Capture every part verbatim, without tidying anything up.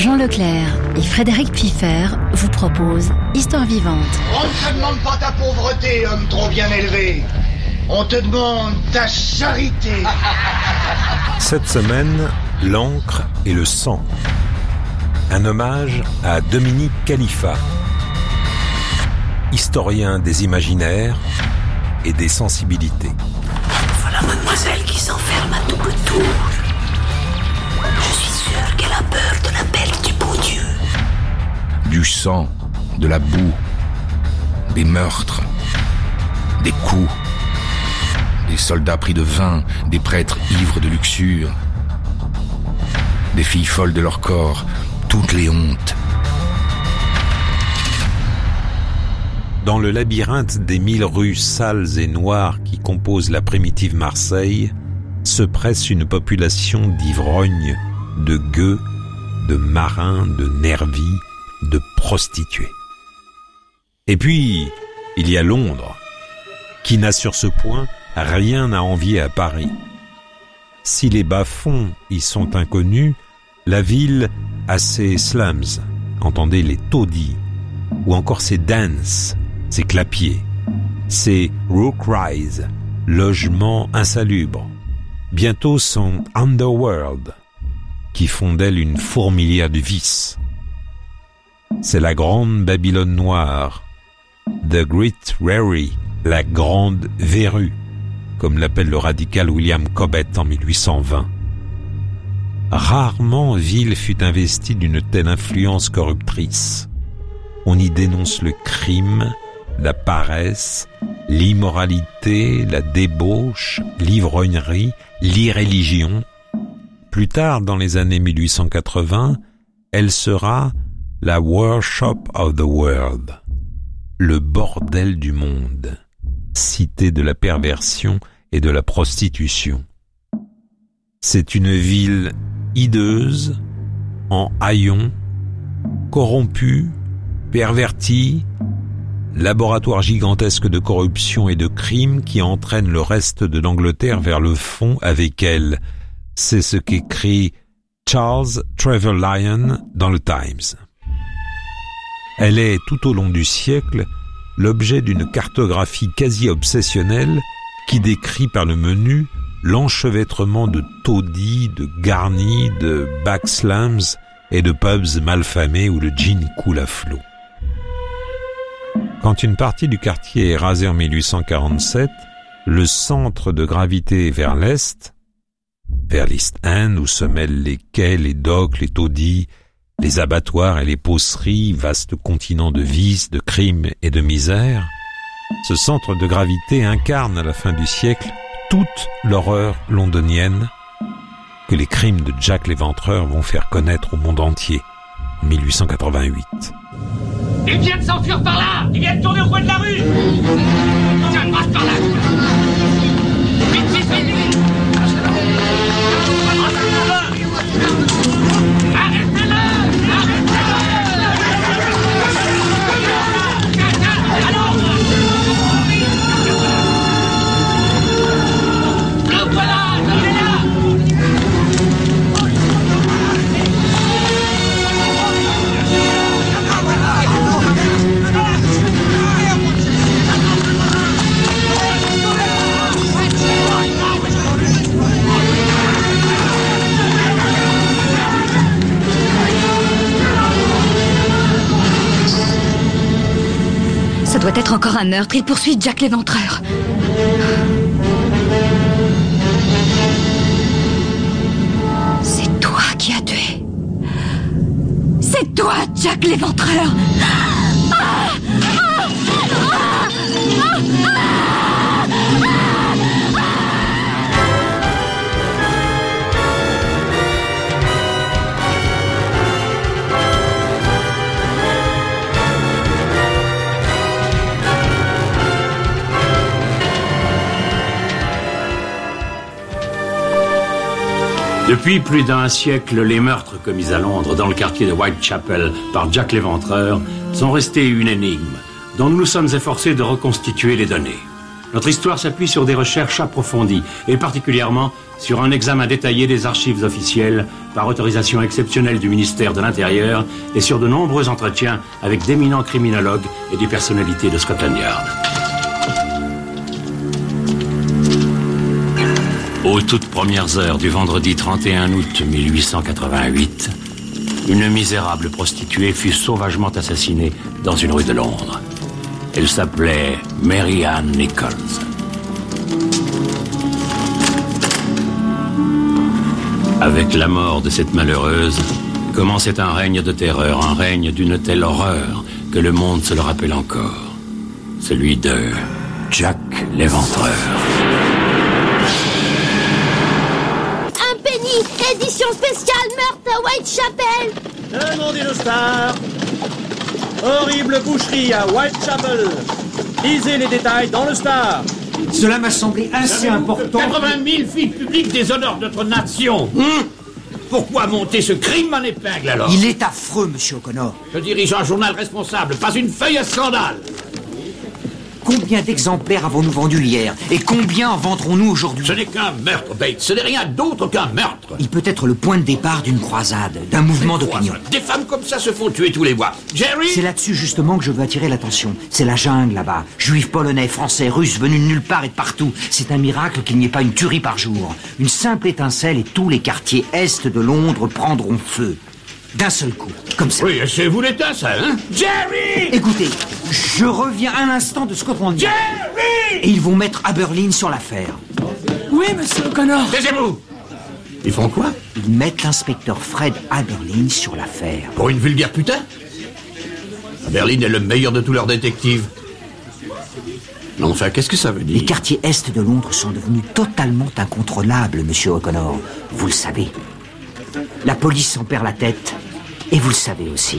Jean Leclerc et Frédéric Piffer vous proposent Histoire vivante. On ne te demande pas ta pauvreté, homme trop bien élevé. On te demande ta charité. Cette semaine, l'encre et le sang. Un hommage à Dominique Khalifa, historien des imaginaires et des sensibilités. Voilà mademoiselle qui s'enferme à double tour. Je suis sûr qu'elle a peur de l'appel du bon Dieu. Du sang, de la boue, des meurtres, des coups, des soldats pris de vin, des prêtres ivres de luxure, des filles folles de leur corps, toutes les hontes. Dans le labyrinthe des mille rues sales et noires qui composent la primitive Marseille, se presse une population d'ivrognes, de gueux, de marins, de nervis, de prostituées. Et puis, il y a Londres, qui n'a sur ce point rien à envier à Paris. Si les bas-fonds y sont inconnus, la ville a ses slums, entendez les taudis, ou encore ses dances, ses clapiers, ses rook-rise, logements insalubres, bientôt son underworld, qui font d'elle une fourmilière de vices. C'est la grande Babylone noire, the Great Rary, la grande verrue, comme l'appelle le radical William Cobbett en mille huit cent vingt. Rarement ville fut investie d'une telle influence corruptrice. On y dénonce le crime, la paresse, l'immoralité, la débauche, l'ivrognerie, l'irréligion. Plus tard, dans les années mille huit cent quatre-vingts, elle sera la workshop of the world, le bordel du monde, cité de la perversion et de la prostitution. C'est une ville hideuse, en haillons, corrompue, pervertie, laboratoire gigantesque de corruption et de crimes qui entraîne le reste de l'Angleterre vers le fond avec elle. C'est ce qu'écrit Charles Trevelyan dans le Times. Elle est, tout au long du siècle, l'objet d'une cartographie quasi obsessionnelle qui décrit par le menu l'enchevêtrement de taudis, de garnis, de backslams et de pubs malfamés où le gin coule à flots. Quand une partie du quartier est rasée en mille huit cent quarante-sept, le centre de gravité vers l'est, vers l'East End où se mêlent les quais, les docks, les taudis, les abattoirs et les peausseries, vaste continent de vices, de crimes et de misère, ce centre de gravité incarne à la fin du siècle toute l'horreur londonienne que les crimes de Jack l'Éventreur vont faire connaître au monde entier en mille huit cent quatre-vingt-huit. Il vient de s'enfuir par là. Il vient de tourner au coin de la rue. Tiens, passe par là. Vite, vite, vite, vite. Arrêtez-le. Ça doit être encore un meurtre. Il poursuit Jack l'Éventreur. C'est toi qui as tué. C'est toi, Jack l'Éventreur. Ah ah ah ah ah Depuis plus d'un siècle, les meurtres commis à Londres dans le quartier de Whitechapel par Jack l'Éventreur sont restés une énigme dont nous nous sommes efforcés de reconstituer les données. Notre histoire s'appuie sur des recherches approfondies, et particulièrement sur un examen détaillé des archives officielles par autorisation exceptionnelle du ministère de l'Intérieur et sur de nombreux entretiens avec d'éminents criminologues et des personnalités de Scotland Yard. Aux toutes premières heures du vendredi trente et un août mille huit cent quatre-vingt-huit, une misérable prostituée fut sauvagement assassinée dans une rue de Londres. Elle s'appelait Mary Ann Nichols. Avec la mort de cette malheureuse, commençait un règne de terreur, un règne d'une telle horreur que le monde se le rappelle encore. Celui de Jack l'Éventreur. Un penny, édition spéciale meurtre à Whitechapel. Le nom d'une star. Horrible boucherie à Whitechapel. Lisez les détails dans le Star. Cela m'a semblé assez important. quatre-vingt mille filles publiques déshonorent notre nation. Hum Pourquoi monter ce crime en épingle alors? Il est affreux, monsieur O'Connor. Je dirige un journal responsable, pas une feuille à scandale. Combien d'exemplaires avons-nous vendus hier? Et combien en vendrons-nous aujourd'hui? Ce n'est qu'un meurtre, Bates. Ce n'est rien d'autre qu'un meurtre. Il peut être le point de départ d'une croisade, d'un mouvement d'opinion. Des femmes comme ça se font tuer tous les mois. Jerry! C'est là-dessus justement que je veux attirer l'attention. C'est la jungle là-bas. Juifs, polonais, français, russes, venus de nulle part et de partout. C'est un miracle qu'il n'y ait pas une tuerie par jour. Une simple étincelle et tous les quartiers est de Londres prendront feu. D'un seul coup, comme ça. Oui, c'est vous l'étincelle, hein? Jerry! Écoutez, je reviens un instant de Scotland Yard. Jerry! Et ils vont mettre Aberlin sur l'affaire. Oui, monsieur O'Connor. Taisez-vous! Ils font quoi? Ils mettent l'inspecteur Fred Aberlin sur l'affaire. Pour une vulgaire putain? Aberlin est le meilleur de tous leurs détectives. Non, enfin, qu'est-ce que ça veut dire? Les quartiers est de Londres sont devenus totalement incontrôlables, monsieur O'Connor. Vous le savez. La police s'en perd la tête, et vous le savez aussi.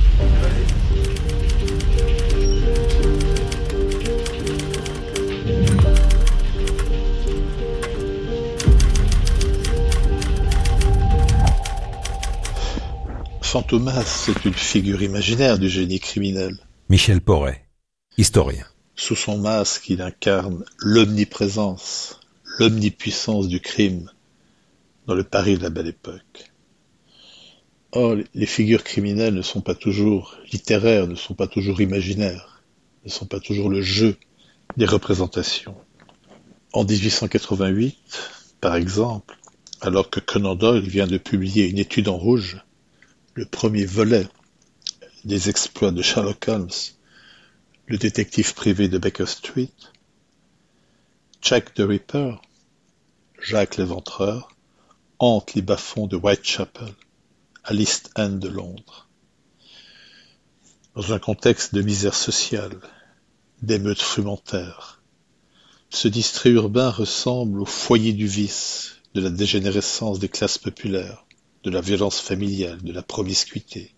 Fantomas, c'est une figure imaginaire du génie criminel. Michel Porret, historien. Sous son masque, il incarne l'omniprésence, l'omnipuissance du crime dans le Paris de la Belle Époque. Or, les figures criminelles ne sont pas toujours littéraires, ne sont pas toujours imaginaires, ne sont pas toujours le jeu des représentations. En dix-huit cent quatre-vingt-huit, par exemple, alors que Conan Doyle vient de publier Une étude en rouge, le premier volet des exploits de Sherlock Holmes, le détective privé de Baker Street, Jack the Ripper, Jacques l'Éventreur, hante les bas-fonds de Whitechapel, à l'East End de Londres. Dans un contexte de misère sociale, d'émeutes frumentaires, ce district urbain ressemble au foyer du vice, de la dégénérescence des classes populaires, de la violence familiale, de la promiscuité.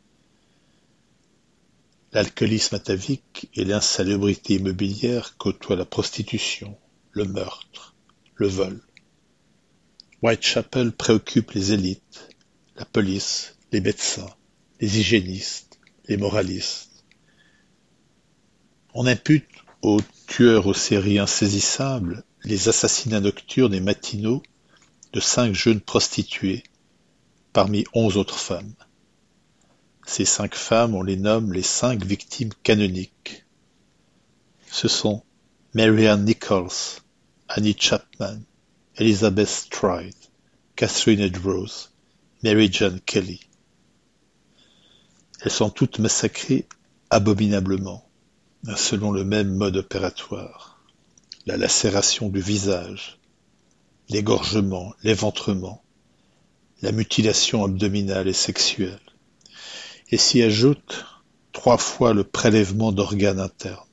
L'alcoolisme atavique et l'insalubrité immobilière côtoient la prostitution, le meurtre, le vol. Whitechapel préoccupe les élites, la police, les médecins, les hygiénistes, les moralistes. On impute aux tueurs aux séries insaisissables les assassinats nocturnes et matinaux de cinq jeunes prostituées, parmi onze autres femmes. Ces cinq femmes, on les nomme les cinq victimes canoniques. Ce sont Mary Ann Nichols, Annie Chapman, Elizabeth Stride, Catherine Edrose, Mary Jane Kelly. Elles sont toutes massacrées abominablement, selon le même mode opératoire. La lacération du visage, l'égorgement, l'éventrement, la mutilation abdominale et sexuelle. Et s'y ajoute trois fois le prélèvement d'organes internes.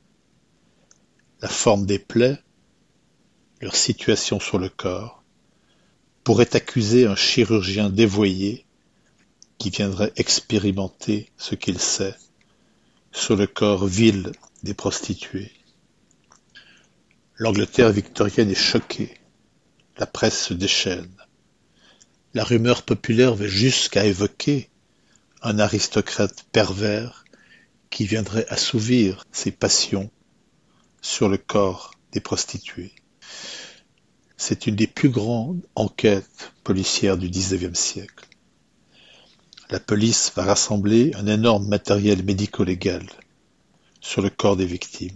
La forme des plaies, leur situation sur le corps, pourrait accuser un chirurgien dévoyé qui viendrait expérimenter ce qu'il sait sur le corps vil des prostituées. L'Angleterre victorienne est choquée, la presse se déchaîne. La rumeur populaire va jusqu'à évoquer un aristocrate pervers qui viendrait assouvir ses passions sur le corps des prostituées. C'est une des plus grandes enquêtes policières du dix-neuvième siècle. La police va rassembler un énorme matériel médico-légal sur le corps des victimes.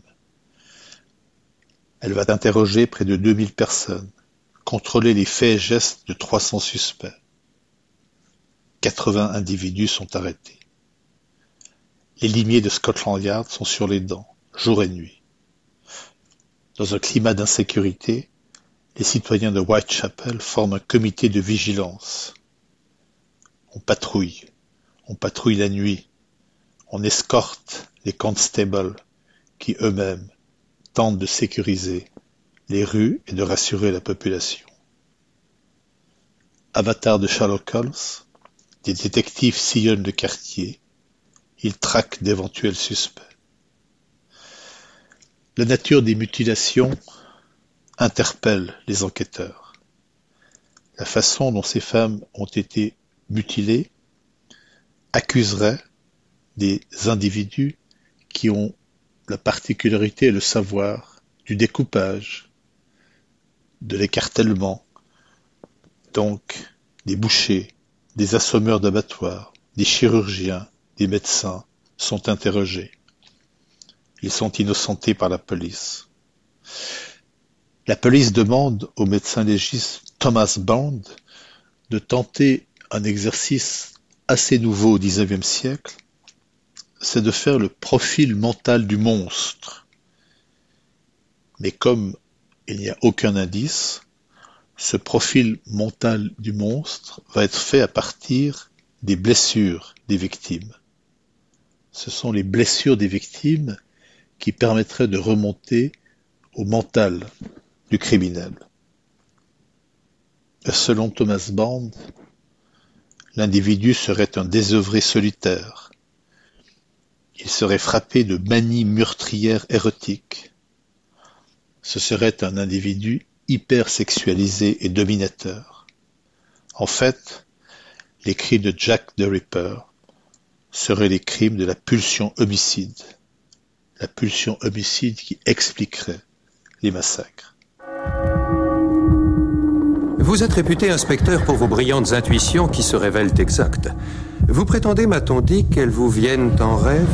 Elle va interroger près de deux mille personnes, contrôler les faits et gestes de trois cents suspects. quatre-vingts individus sont arrêtés. Les limiers de Scotland Yard sont sur les dents, jour et nuit. Dans un climat d'insécurité, les citoyens de Whitechapel forment un comité de vigilance. On patrouille, on patrouille la nuit, on escorte les constables qui eux-mêmes tentent de sécuriser les rues et de rassurer la population. Avatar de Sherlock Holmes, des détectives sillonnent le quartier, ils traquent d'éventuels suspects. La nature des mutilations interpelle les enquêteurs. La façon dont ces femmes ont été mutilées accuserait des individus qui ont la particularité et le savoir du découpage, de l'écartèlement, donc des bouchers, des assommeurs d'abattoirs, des chirurgiens, des médecins sont interrogés. Ils sont innocentés par la police. La police demande au médecin légiste Thomas Bond de tenter un exercice assez nouveau au dix-neuvième siècle, c'est de faire le profil mental du monstre. Mais comme il n'y a aucun indice, ce profil mental du monstre va être fait à partir des blessures des victimes. Ce sont les blessures des victimes qui permettraient de remonter au mental du criminel. Selon Thomas Bond, l'individu serait un désœuvré solitaire. Il serait frappé de manie meurtrière érotique. Ce serait un individu hypersexualisé et dominateur. En fait, les crimes de Jack the Ripper seraient les crimes de la pulsion homicide. La pulsion homicide qui expliquerait les massacres. Vous êtes réputé inspecteur pour vos brillantes intuitions qui se révèlent exactes. Vous prétendez, m'a-t-on dit, qu'elles vous viennent en rêve?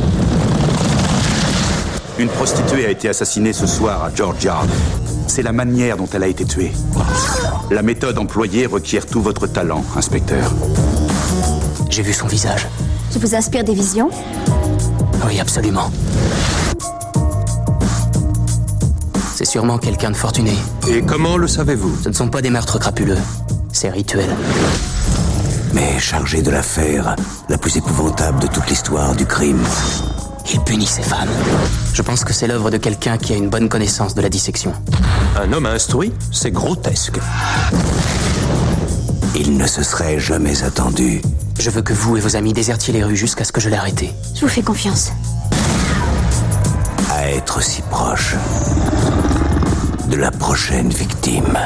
Une prostituée a été assassinée ce soir à George Yard. C'est la manière dont elle a été tuée. La méthode employée requiert tout votre talent, inspecteur. J'ai vu son visage. Je vous inspire des visions? Oui, absolument. C'est sûrement quelqu'un de fortuné. Et comment le savez-vous? Ce ne sont pas des meurtres crapuleux. C'est rituel. Mais chargé de l'affaire la plus épouvantable de toute l'histoire du crime. Il punit ses femmes. Je pense que c'est l'œuvre de quelqu'un qui a une bonne connaissance de la dissection. Un homme instruit? C'est grotesque. Il ne se serait jamais attendu. Je veux que vous et vos amis désertiez les rues jusqu'à ce que je l'ai arrêté. Je vous fais confiance. À être si proche de la prochaine victime.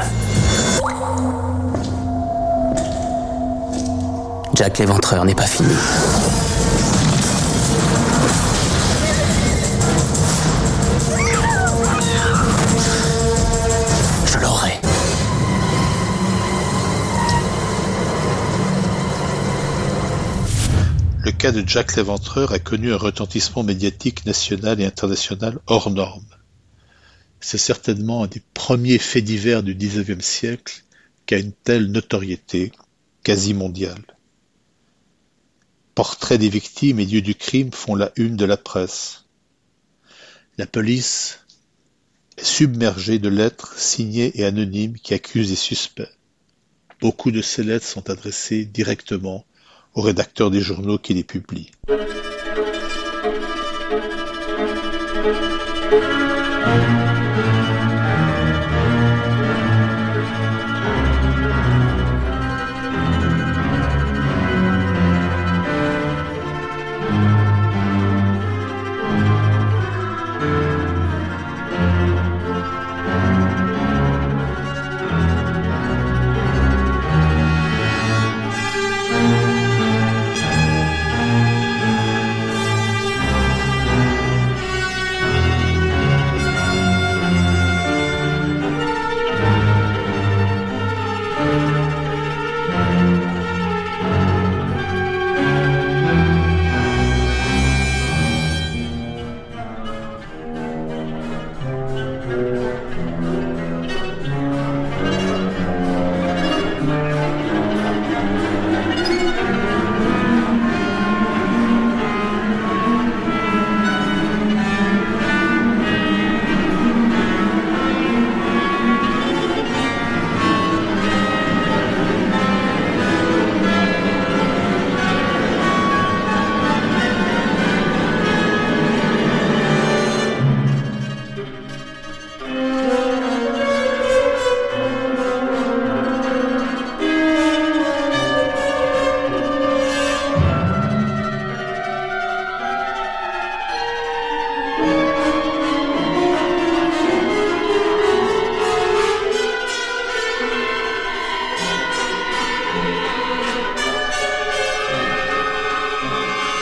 Jack l'Éventreur n'est pas fini. Je l'aurai. Le cas de Jack l'Éventreur a connu un retentissement médiatique national et international hors norme. C'est certainement un des premiers faits divers du dix-neuvième siècle qui a une telle notoriété quasi mondiale. Portraits des victimes et lieux du crime font la une de la presse. La police est submergée de lettres signées et anonymes qui accusent les suspects. Beaucoup de ces lettres sont adressées directement aux rédacteurs des journaux qui les publient.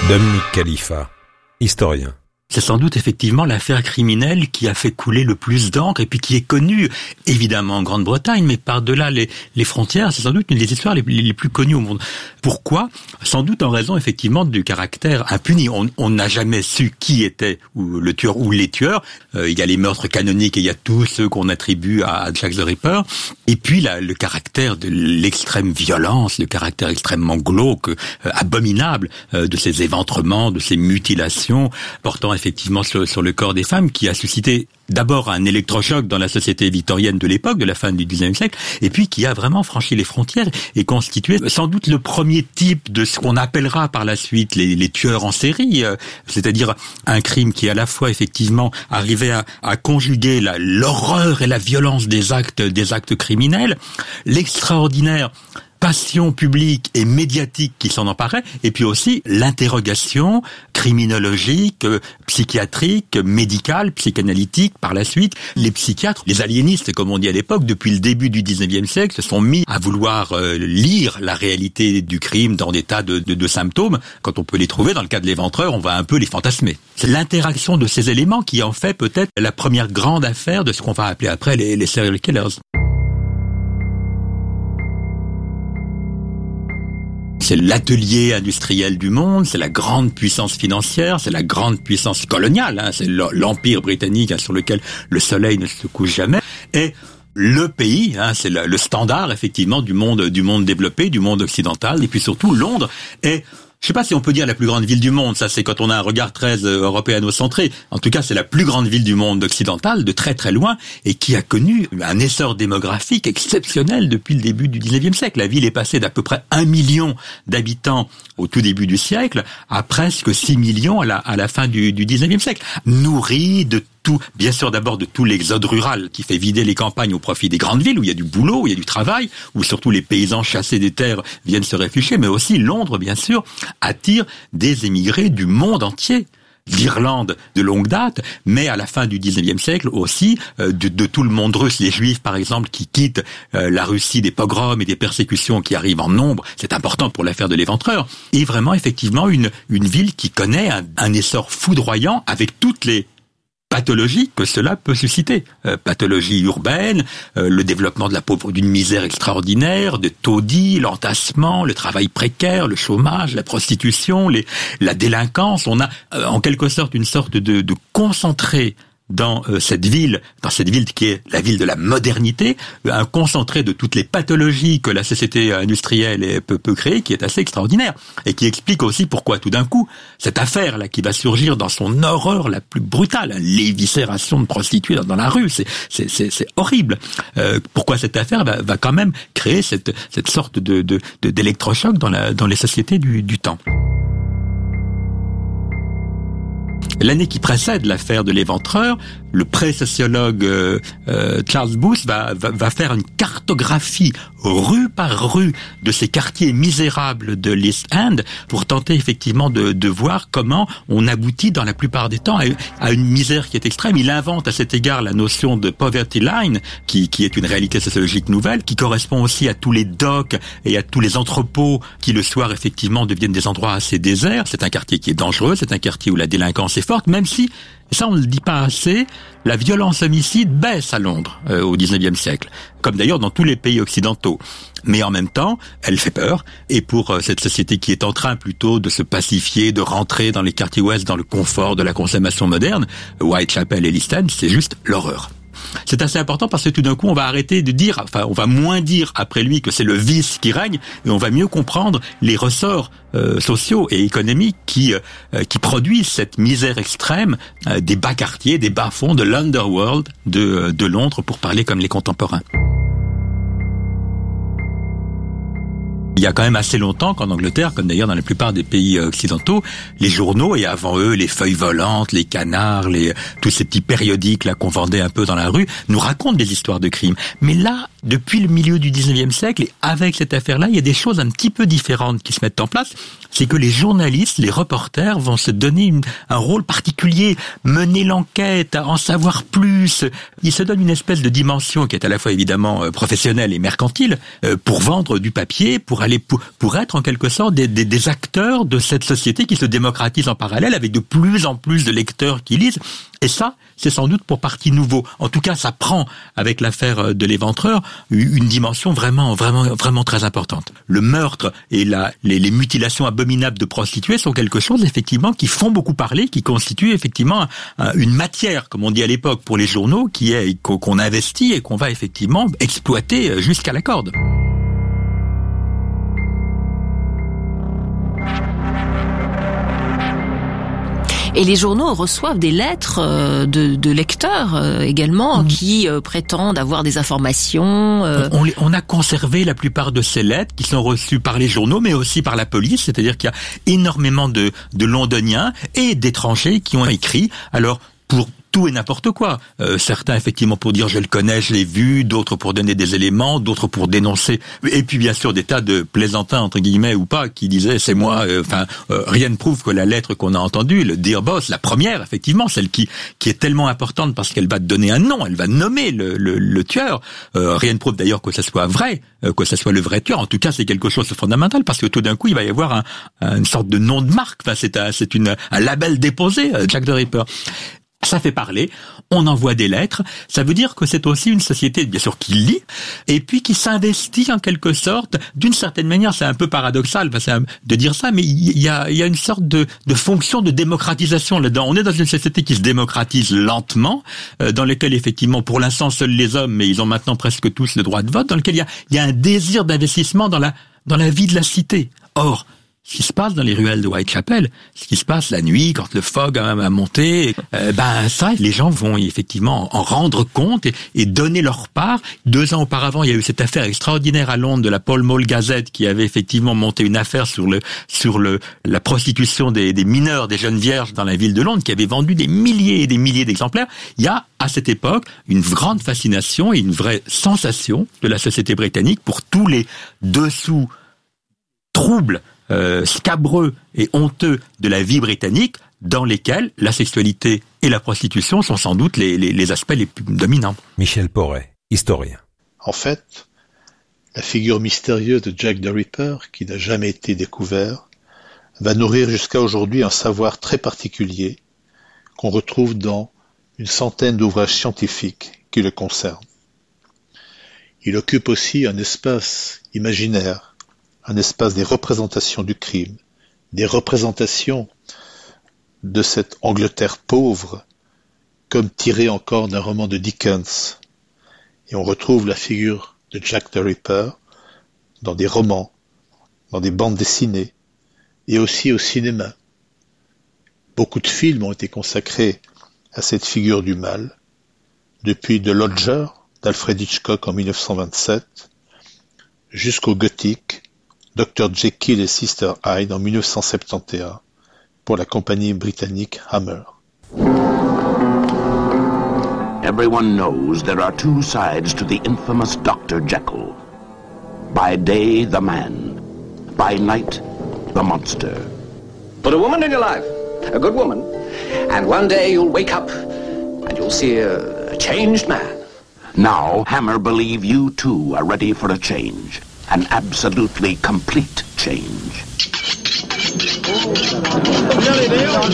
Dominique Khalifa, historien. C'est sans doute effectivement l'affaire criminelle qui a fait couler le plus d'encre et puis qui est connue évidemment en Grande-Bretagne, mais par-delà les, les frontières, c'est sans doute une des histoires les, les plus connues au monde. Pourquoi ? Sans doute en raison effectivement du caractère impuni. On n'a jamais su qui était ou le tueur ou les tueurs. Euh, il y a les meurtres canoniques et il y a tous ceux qu'on attribue à Jack the Ripper. Et puis là, le caractère de l'extrême violence, le caractère extrêmement glauque, euh, abominable euh, de ces éventrements, de ces mutilations portant effectivement sur, sur le corps des femmes, qui a suscité d'abord un électrochoc dans la société victorienne de l'époque, de la fin du dix-neuvième siècle, et puis qui a vraiment franchi les frontières et constitué sans doute le premier type de ce qu'on appellera par la suite les, les tueurs en série, euh, c'est-à-dire un crime qui à la fois effectivement arrivait à, à conjuguer la, l'horreur et la violence des actes, des actes criminels, l'extraordinaire passion publique et médiatique qui s'en emparait, et puis aussi l'interrogation criminologique, euh, psychiatrique, médicale, psychanalytique par la suite. Les psychiatres, les aliénistes comme on dit à l'époque, depuis le début du dix-neuvième siècle, se sont mis à vouloir euh, lire la réalité du crime dans des tas de, de, de symptômes. Quand on peut les trouver, dans le cas de l'éventreur, on va un peu les fantasmer. C'est l'interaction de ces éléments qui en fait peut-être la première grande affaire de ce qu'on va appeler après les, les serial killers. C'est l'atelier industriel du monde, c'est la grande puissance financière, c'est la grande puissance coloniale, hein, c'est l'empire britannique hein, sur lequel le soleil ne se couche jamais, et le pays, hein, c'est le, le standard effectivement du monde, du monde développé, du monde occidental, et puis surtout Londres est... Je sais pas si on peut dire la plus grande ville du monde, ça c'est quand on a un regard très euh, européano-centré. En tout cas, c'est la plus grande ville du monde occidental, de très très loin, et qui a connu un essor démographique exceptionnel depuis le début du dix-neuvième siècle. La ville est passée d'à peu près un million d'habitants au tout début du siècle à presque six millions à la, à la fin du, du dix-neuvième siècle, nourrie de tout, bien sûr d'abord de tout l'exode rural qui fait vider les campagnes au profit des grandes villes où il y a du boulot, où il y a du travail, où surtout les paysans chassés des terres viennent se réfugier, mais aussi Londres, bien sûr, attire des émigrés du monde entier. L'Irlande de longue date, mais à la fin du dix-neuvième siècle aussi, euh, de, de tout le monde russe, les Juifs par exemple qui quittent euh, la Russie des pogroms et des persécutions qui arrivent en nombre, c'est important pour l'affaire de l'éventreur, et vraiment effectivement une, une ville qui connaît un, un essor foudroyant avec toutes les pathologie que cela peut susciter. Euh, pathologie urbaine, euh, le développement de la pauvreté, d'une misère extraordinaire, de taudis, l'entassement, le travail précaire, le chômage, la prostitution, les, la délinquance. On a euh, en quelque sorte une sorte de, de concentré dans euh, cette ville, dans cette ville qui est la ville de la modernité, un concentré de toutes les pathologies que la société industrielle peut, peut créer, qui est assez extraordinaire, et qui explique aussi pourquoi tout d'un coup, cette affaire-là qui va surgir dans son horreur la plus brutale, l'éviscération de prostituées dans, dans la rue, c'est, c'est, c'est, c'est horrible. Euh, pourquoi cette affaire va, va quand même créer cette, cette sorte de, de, de, d'électrochoc dans, la, dans les sociétés du, du temps. L'année qui précède l'affaire de l'éventreur, le pré-sociologue euh, euh, Charles Booth va, va, va faire une cartographie rue par rue de ces quartiers misérables de l'East End pour tenter effectivement de, de voir comment on aboutit dans la plupart des temps à, à une misère qui est extrême. Il invente à cet égard la notion de poverty line, qui, qui est une réalité sociologique nouvelle, qui correspond aussi à tous les docks et à tous les entrepôts qui le soir effectivement deviennent des endroits assez déserts. C'est un quartier qui est dangereux, c'est un quartier où la délinquance est forte, même si, ça on ne le dit pas assez, la violence homicide baisse à Londres euh, au dix-neuvième siècle, comme d'ailleurs dans tous les pays occidentaux. Mais en même temps, elle fait peur, et pour euh, cette société qui est en train plutôt de se pacifier, de rentrer dans les quartiers ouest, dans le confort de la consommation moderne, Whitechapel et l'East End, c'est juste l'horreur. C'est assez important parce que tout d'un coup on va arrêter de dire, enfin on va moins dire après lui que c'est le vice qui règne, et on va mieux comprendre les ressorts euh, sociaux et économiques qui euh, qui produisent cette misère extrême euh, des bas quartiers, des bas fonds de l'underworld de de Londres, pour parler comme les contemporains. Il y a quand même assez longtemps qu'en Angleterre, comme d'ailleurs dans la plupart des pays occidentaux, les journaux, et avant eux les feuilles volantes, les canards, les tous ces petits périodiques là qu'on vendait un peu dans la rue, nous racontent des histoires de crimes. Mais là, depuis le milieu du dix-neuvième siècle, et avec cette affaire-là, il y a des choses un petit peu différentes qui se mettent en place. C'est que les journalistes, les reporters vont se donner une, un rôle particulier, mener l'enquête, en savoir plus. Ils se donnent une espèce de dimension qui est à la fois évidemment professionnelle et mercantile, euh, pour vendre du papier, pour aller pour, pour être en quelque sorte des, des, des acteurs de cette société qui se démocratise en parallèle, avec de plus en plus de lecteurs qui lisent. Et ça, c'est sans doute pour partie nouveau. En tout cas, ça prend, avec l'affaire de l'Éventreur, une dimension vraiment, vraiment, vraiment très importante. Le meurtre et la, les, les mutilations abominables de prostituées sont quelque chose, effectivement, qui font beaucoup parler, qui constituent, effectivement, une matière, comme on dit à l'époque, pour les journaux, qui est, qu'on investit et qu'on va, effectivement, exploiter jusqu'à la corde. Et les journaux reçoivent des lettres de, de lecteurs euh, également, mmh. qui euh, prétendent avoir des informations. Euh... On, on a conservé la plupart de ces lettres qui sont reçues par les journaux, mais aussi par la police. C'est-à-dire qu'il y a énormément de, de Londoniens et d'étrangers qui ont écrit. Alors, pour tout et n'importe quoi. Euh, certains, effectivement, pour dire je le connais, je l'ai vu, d'autres pour donner des éléments, d'autres pour dénoncer. Et puis, bien sûr, des tas de plaisantins, entre guillemets, ou pas, qui disaient c'est moi, enfin, euh, euh, rien ne prouve que la lettre qu'on a entendue, le Dear Boss, la première, effectivement, celle qui qui est tellement importante parce qu'elle va donner un nom, elle va nommer le, le, le tueur. Euh, rien ne prouve d'ailleurs que ça soit vrai, euh, que ça soit le vrai tueur. En tout cas, c'est quelque chose de fondamental parce que tout d'un coup, il va y avoir un, un, une sorte de nom de marque. Enfin, c'est un, c'est une, un label déposé, Jack the Ripper. Ça fait parler, on envoie des lettres, ça veut dire que c'est aussi une société, bien sûr, qui lit, et puis qui s'investit en quelque sorte, d'une certaine manière, c'est un peu paradoxal de dire ça, mais il y a, il y a une sorte de, de fonction de démocratisation là-dedans. On est dans une société qui se démocratise lentement, euh, dans laquelle, effectivement, pour l'instant, seuls les hommes, mais ils ont maintenant presque tous le droit de vote, dans lequel il y a, il y a un désir d'investissement dans la, dans la vie de la cité. Or, ce qui se passe dans les ruelles de Whitechapel, ce qui se passe la nuit quand le fog a, a monté, euh, ben ça, les gens vont effectivement en rendre compte et, et donner leur part. Deux ans auparavant, il y a eu cette affaire extraordinaire à Londres de la Pall Mall Gazette qui avait effectivement monté une affaire sur le sur le la prostitution des, des mineurs, des jeunes vierges dans la ville de Londres, qui avait vendu des milliers et des milliers d'exemplaires. Il y a à cette époque une grande fascination et une vraie sensation de la société britannique pour tous les dessous troubles, Euh, scabreux et honteux de la vie britannique, dans lesquels la sexualité et la prostitution sont sans doute les, les, les aspects les plus dominants. Michel Porret, historien. En fait, la figure mystérieuse de Jack the Ripper, qui n'a jamais été découvert, va nourrir jusqu'à aujourd'hui un savoir très particulier qu'on retrouve dans une centaine d'ouvrages scientifiques qui le concernent. Il occupe aussi un espace imaginaire, un espace des représentations du crime, des représentations de cette Angleterre pauvre, comme tirée encore d'un roman de Dickens. Et on retrouve la figure de Jack the Ripper dans des romans, dans des bandes dessinées, et aussi au cinéma. Beaucoup de films ont été consacrés à cette figure du mal, depuis The Lodger d'Alfred Hitchcock en mille neuf cent vingt-sept, jusqu'au gothique docteur Jekyll et Sister Hyde en mille neuf cent soixante et un pour la compagnie britannique Hammer. Everyone knows there are two sides to the infamous Doctor Jekyll. By day, the man. By night, the monster. Put a woman in your life, a good woman, and one day you'll wake up and you'll see a, a changed man. Now, Hammer believe you too are ready for a change. An absolutely complete change. At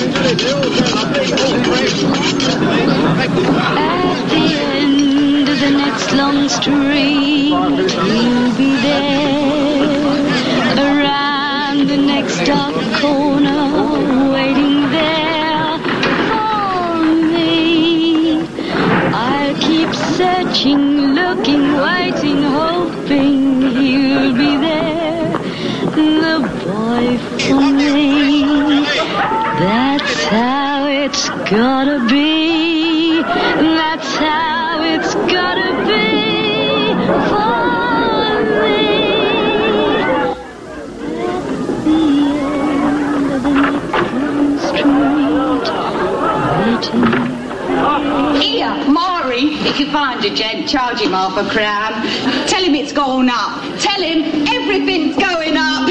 the end of the next long street, you'll be there. Around the next dark corner, waiting there for me. I'll keep searching, looking, waiting, hoping you'll be there, the boy for me. That's how it's gotta be. That's how it's gotta be for me. At the end of the next street, waiting. Here, Maury, if you find a gent, charge him half a crown. Tell him it's gone up. Tell him everything's going up.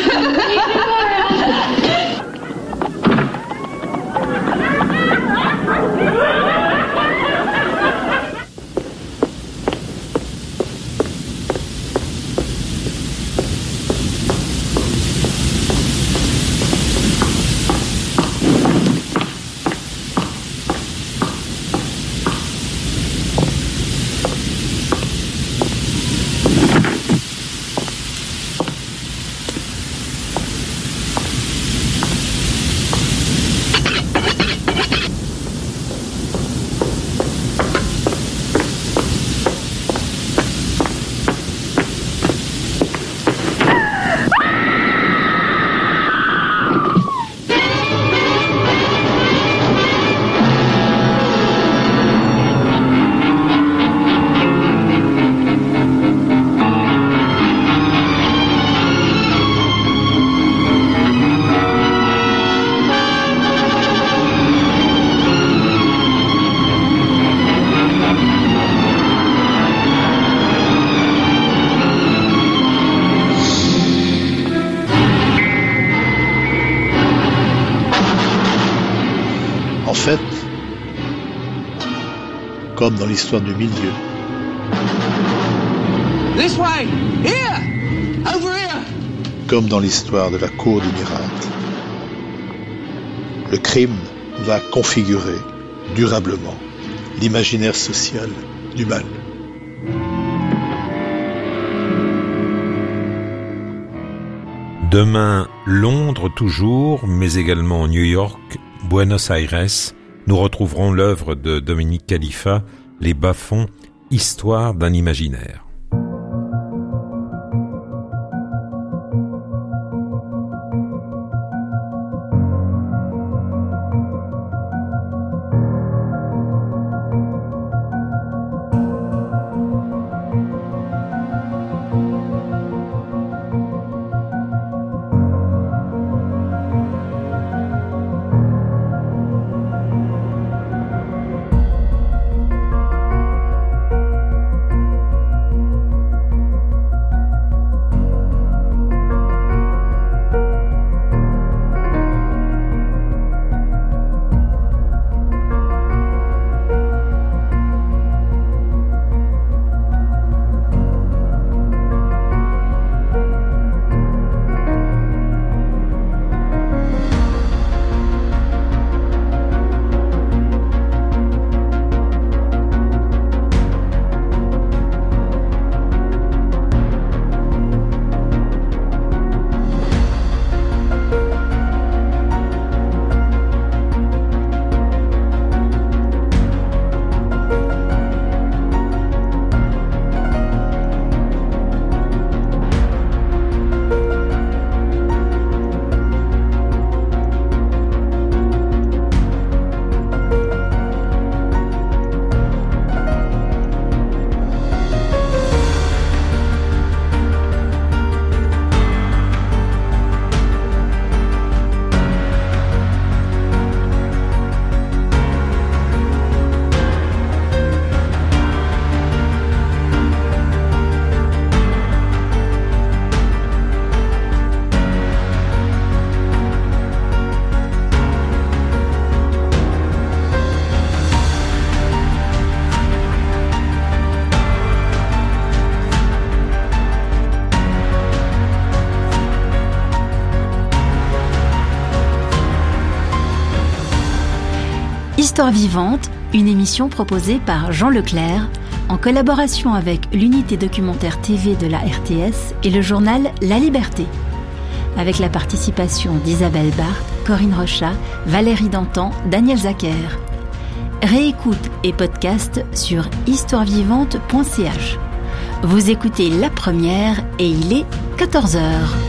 En fait, comme dans l'histoire du milieu, This way! Here! Over here! comme dans l'histoire de la cour des miracles, le crime va configurer durablement l'imaginaire social du mal. Demain, Londres toujours, mais également New York, Buenos Aires, nous retrouverons l'œuvre de Dominique Khalifa, Les bas-fonds, histoire d'un imaginaire. Histoire vivante, une émission proposée par Jean Leclerc en collaboration avec l'unité documentaire T V de la R T S et le journal La Liberté, avec la participation d'Isabelle Barthes, Corinne Rochat, Valérie Dantan, Daniel Zacher. Réécoute et podcast sur histoire vivante point c h. Vous écoutez La Première et il est quatorze heures.